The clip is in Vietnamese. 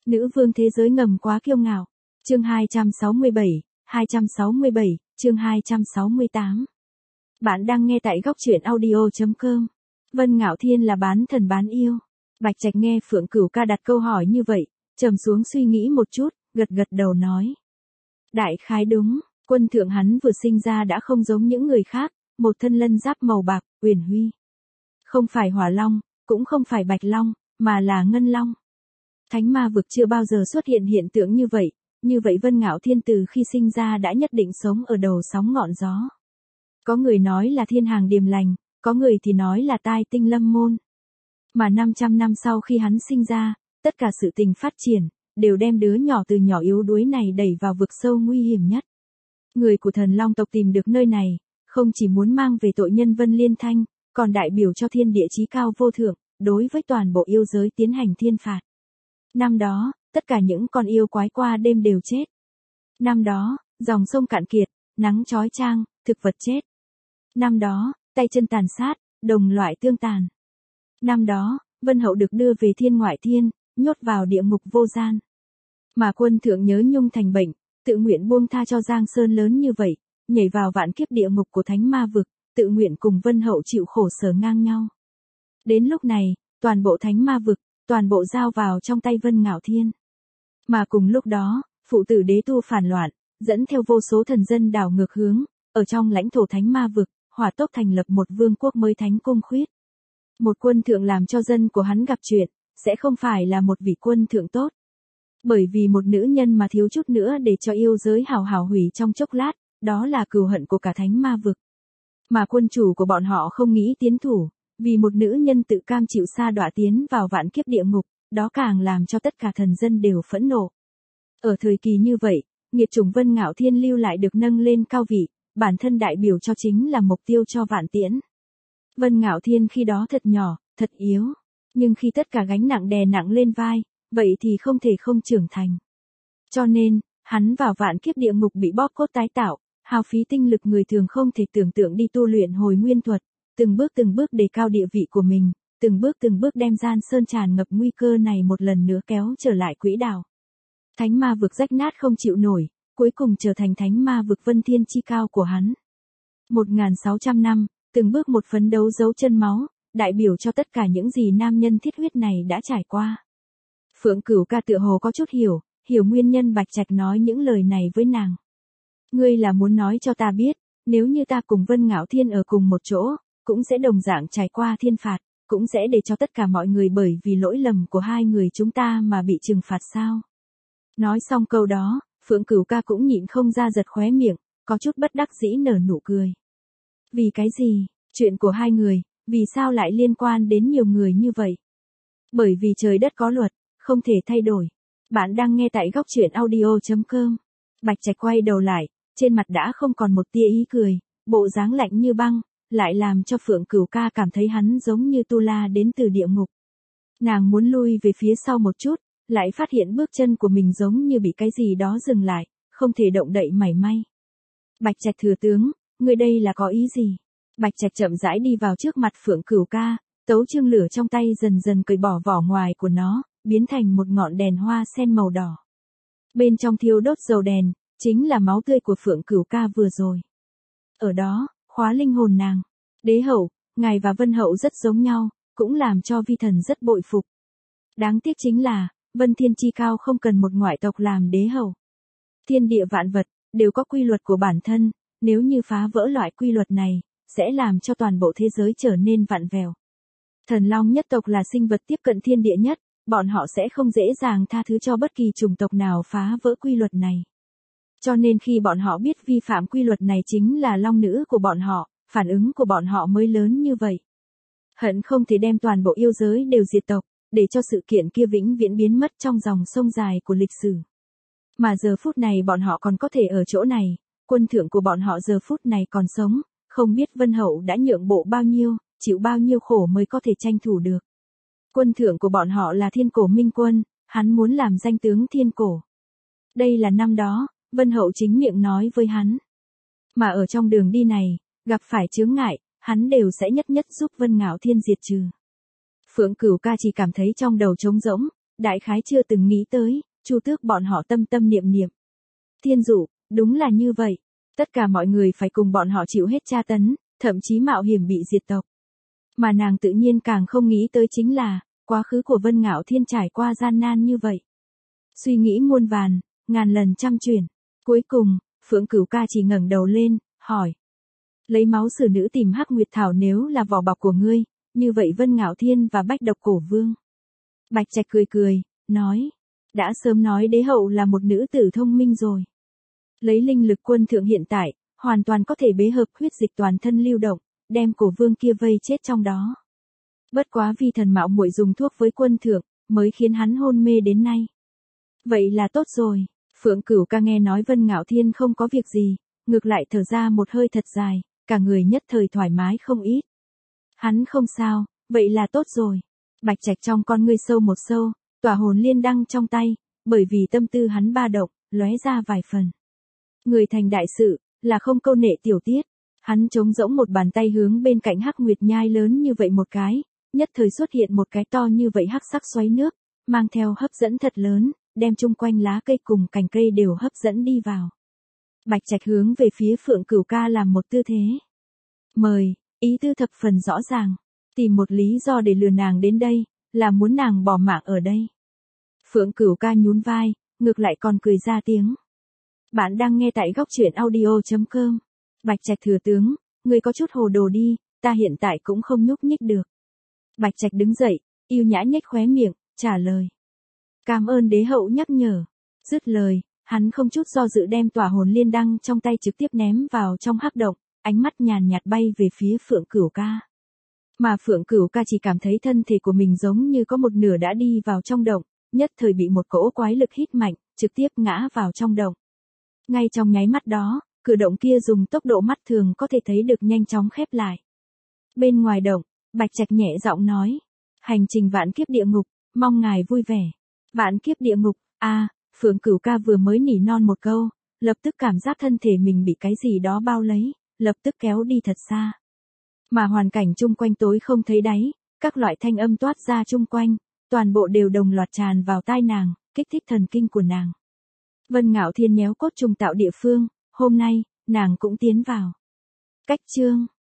Nữ vương thế giới ngầm quá kiêu ngạo. Chương 267, chương 268. Bạn đang nghe tại góc truyện audio.com. Vân Ngạo Thiên là bán thần bán yêu. Bạch Trạch nghe Phượng Cửu Ca đặt câu hỏi như vậy, trầm xuống suy nghĩ một chút, gật gật đầu nói. Đại khái đúng, quân thượng hắn vừa sinh ra đã không giống những người khác, một thân lân giáp màu bạc, uyển huy. Không phải hỏa long, cũng không phải bạch long, mà là ngân long. Thánh ma vực chưa bao giờ xuất hiện hiện tượng như vậy Vân Ngạo Thiên từ khi sinh ra đã nhất định sống ở đầu sóng ngọn gió. Có người nói là thiên hàng điềm lành, có người thì nói là tai tinh lâm môn. Mà 500 năm sau khi hắn sinh ra, tất cả sự tình phát triển, đều đem đứa nhỏ từ nhỏ yếu đuối này đẩy vào vực sâu nguy hiểm nhất. Người của thần long tộc tìm được nơi này, không chỉ muốn mang về tội nhân Vân Liên Thanh, còn đại biểu cho thiên địa chí cao vô thượng, đối với toàn bộ yêu giới tiến hành thiên phạt. Năm đó, tất cả những con yêu quái qua đêm đều chết. Năm đó, dòng sông cạn kiệt, nắng chói chang, thực vật chết. Năm đó, tay chân tàn sát, đồng loại tương tàn. Năm đó, Vân Hậu được đưa về thiên ngoại thiên, nhốt vào địa ngục vô gian. Mà quân thượng nhớ nhung thành bệnh, tự nguyện buông tha cho Giang Sơn lớn như vậy, nhảy vào vạn kiếp địa ngục của thánh ma vực, tự nguyện cùng Vân Hậu chịu khổ sở ngang nhau. Đến lúc này, toàn bộ thánh ma vực, toàn bộ giao vào trong tay Vân Ngạo Thiên. Mà cùng lúc đó, phụ tử đế tu phản loạn, dẫn theo vô số thần dân đảo ngược hướng, ở trong lãnh thổ thánh ma vực, hỏa tốc thành lập một vương quốc mới thánh cung khuyết. Một quân thượng làm cho dân của hắn gặp chuyện, sẽ không phải là một vị quân thượng tốt. Bởi vì một nữ nhân mà thiếu chút nữa để cho yêu giới hào hào hủy trong chốc lát, đó là cừu hận của cả thánh ma vực. Mà quân chủ của bọn họ không nghĩ tiến thủ, vì một nữ nhân tự cam chịu sa đọa tiến vào vạn kiếp địa ngục, đó càng làm cho tất cả thần dân đều phẫn nộ. Ở thời kỳ như vậy, nghiệt chủng Vân Ngạo Thiên lưu lại được nâng lên cao vị, bản thân đại biểu cho chính là mục tiêu cho vạn tiễn. Vân Ngạo Thiên khi đó thật nhỏ, thật yếu, nhưng khi tất cả gánh nặng đè nặng lên vai, vậy thì không thể không trưởng thành. Cho nên, hắn vào vạn kiếp địa ngục bị bóp cốt tái tạo, hao phí tinh lực người thường không thể tưởng tượng đi tu luyện hồi nguyên thuật, từng bước đề cao địa vị của mình, từng bước đem gian sơn tràn ngập nguy cơ này một lần nữa kéo trở lại quỹ đạo. Thánh ma vực rách nát không chịu nổi, cuối cùng trở thành thánh ma vực vân thiên chi cao của hắn. 1600 năm, từng bước một phấn đấu dấu chân máu, đại biểu cho tất cả những gì nam nhân thiết huyết này đã trải qua. Phượng Cửu Ca tựa hồ có chút hiểu nguyên nhân Bạch Trạch nói những lời này với nàng. Ngươi là muốn nói cho ta biết, nếu như ta cùng Vân Ngạo Thiên ở cùng một chỗ, cũng sẽ đồng dạng trải qua thiên phạt, cũng sẽ để cho tất cả mọi người bởi vì lỗi lầm của hai người chúng ta mà bị trừng phạt sao? Nói xong câu đó, Phượng Cửu Ca cũng nhịn không ra giật khóe miệng, có chút bất đắc dĩ nở nụ cười. Vì cái gì, chuyện của hai người, vì sao lại liên quan đến nhiều người như vậy? Bởi vì trời đất có luật, không thể thay đổi. Bạn đang nghe tại góc truyện audio.com. Bạch Trạch quay đầu lại, trên mặt đã không còn một tia ý cười, bộ dáng lạnh như băng, lại làm cho Phượng Cửu Ca cảm thấy hắn giống như tu la đến từ địa ngục. Nàng muốn lui về phía sau một chút, lại phát hiện bước chân của mình giống như bị cái gì đó dừng lại, không thể động đậy mảy may. Bạch Trạch thừa tướng, người đây là có ý gì? Bạch Trạch chậm rãi đi vào trước mặt Phượng Cửu Ca, tấu chương lửa trong tay dần dần cởi bỏ vỏ ngoài của nó, biến thành một ngọn đèn hoa sen màu đỏ. Bên trong thiêu đốt dầu đèn, chính là máu tươi của Phượng Cửu Ca vừa rồi. Ở đó, khóa linh hồn nàng. Đế hậu, ngài và Vân hậu rất giống nhau, cũng làm cho vi thần rất bội phục. Đáng tiếc chính là, Vân Thiên chi cao không cần một ngoại tộc làm đế hậu. Thiên địa vạn vật, đều có quy luật của bản thân, nếu như phá vỡ loại quy luật này, sẽ làm cho toàn bộ thế giới trở nên vặn vẹo. Thần Long nhất tộc là sinh vật tiếp cận thiên địa nhất, bọn họ sẽ không dễ dàng tha thứ cho bất kỳ chủng tộc nào phá vỡ quy luật này. Cho nên khi bọn họ biết vi phạm quy luật này chính là long nữ của bọn họ, phản ứng của bọn họ mới lớn như vậy. Hận không thể đem toàn bộ yêu giới đều diệt tộc, để cho sự kiện kia vĩnh viễn biến mất trong dòng sông dài của lịch sử. Mà giờ phút này bọn họ còn có thể ở chỗ này, quân thượng của bọn họ giờ phút này còn sống, không biết Vân Hậu đã nhượng bộ bao nhiêu, chịu bao nhiêu khổ mới có thể tranh thủ được. Quân thượng của bọn họ là Thiên Cổ Minh Quân, hắn muốn làm danh tướng Thiên Cổ. Đây là năm đó, Vân Hậu chính miệng nói với hắn. Mà ở trong đường đi này, gặp phải chướng ngại, hắn đều sẽ nhất nhất giúp Vân Ngạo Thiên diệt trừ. Phượng Cửu Ca chỉ cảm thấy trong đầu trống rỗng, đại khái chưa từng nghĩ tới, Chu Tước bọn họ tâm tâm niệm niệm. Thiên dụ, đúng là như vậy. Tất cả mọi người phải cùng bọn họ chịu hết tra tấn, thậm chí mạo hiểm bị diệt tộc. Mà nàng tự nhiên càng không nghĩ tới chính là, quá khứ của Vân Ngạo Thiên trải qua gian nan như vậy. Suy nghĩ muôn vàn, ngàn lần trăm chuyển. Cuối cùng, Phượng Cửu Ca chỉ ngẩng đầu lên, hỏi. Lấy máu sử nữ tìm Hắc Nguyệt Thảo nếu là vỏ bọc của ngươi, như vậy Vân Ngạo Thiên và Bách Độc Cổ Vương. Bạch Trạch cười cười, nói. Đã sớm nói đế hậu là một nữ tử thông minh rồi. Lấy linh lực quân thượng hiện tại, hoàn toàn có thể bế hợp huyết dịch toàn thân lưu động, đem cổ vương kia vây chết trong đó. Bất quá vì thần mạo muội dùng thuốc với quân thượng, mới khiến hắn hôn mê đến nay. Vậy là tốt rồi. Phượng Cửu Ca nghe nói Vân Ngạo Thiên không có việc gì, ngược lại thở ra một hơi thật dài, cả người nhất thời thoải mái không ít. Hắn không sao, vậy là tốt rồi. Bạch Trạch trong con ngươi sâu một sâu, tỏa hồn liên đăng trong tay, bởi vì tâm tư hắn ba động, lóe ra vài phần. Người thành đại sự, là không câu nệ tiểu tiết. Hắn trống rỗng một bàn tay hướng bên cạnh Hắc Nguyệt Nhai lớn như vậy một cái, nhất thời xuất hiện một cái to như vậy hắc sắc xoáy nước, mang theo hấp dẫn thật lớn, đem chung quanh lá cây cùng cành cây đều hấp dẫn đi vào. Bạch Trạch hướng về phía Phượng Cửu Ca làm một tư thế. Mời, ý tư thập phần rõ ràng, tìm một lý do để lừa nàng đến đây, là muốn nàng bỏ mạng ở đây. Phượng Cửu Ca nhún vai, ngược lại còn cười ra tiếng. Bạn đang nghe tại góc truyện audio.com. Bạch Trạch thừa tướng, người có chút hồ đồ đi, ta hiện tại cũng không nhúc nhích được. Bạch Trạch đứng dậy, yêu nhã nhếch khóe miệng, trả lời. Cảm ơn đế hậu nhắc nhở. Dứt lời, hắn không chút do dự đem tỏa hồn liên đăng trong tay trực tiếp ném vào trong hắc động, ánh mắt nhàn nhạt bay về phía Phượng Cửu Ca. Mà Phượng Cửu Ca chỉ cảm thấy thân thể của mình giống như có một nửa đã đi vào trong động, nhất thời bị một cỗ quái lực hít mạnh, trực tiếp ngã vào trong động. Ngay trong nháy mắt đó, cửa động kia dùng tốc độ mắt thường có thể thấy được nhanh chóng khép lại. Bên ngoài động, Bạch Trạch nhẹ giọng nói. Hành trình vạn kiếp địa ngục, mong ngài vui vẻ. Vạn kiếp địa ngục, Phượng Cửu Ca vừa mới nỉ non một câu, lập tức cảm giác thân thể mình bị cái gì đó bao lấy, lập tức kéo đi thật xa. Mà hoàn cảnh chung quanh tối không thấy đáy, các loại thanh âm toát ra chung quanh, toàn bộ đều đồng loạt tràn vào tai nàng, kích thích thần kinh của nàng. Vân Ngạo Thiên nhéo cốt trùng tạo địa phương, hôm nay, nàng cũng tiến vào. Cách chương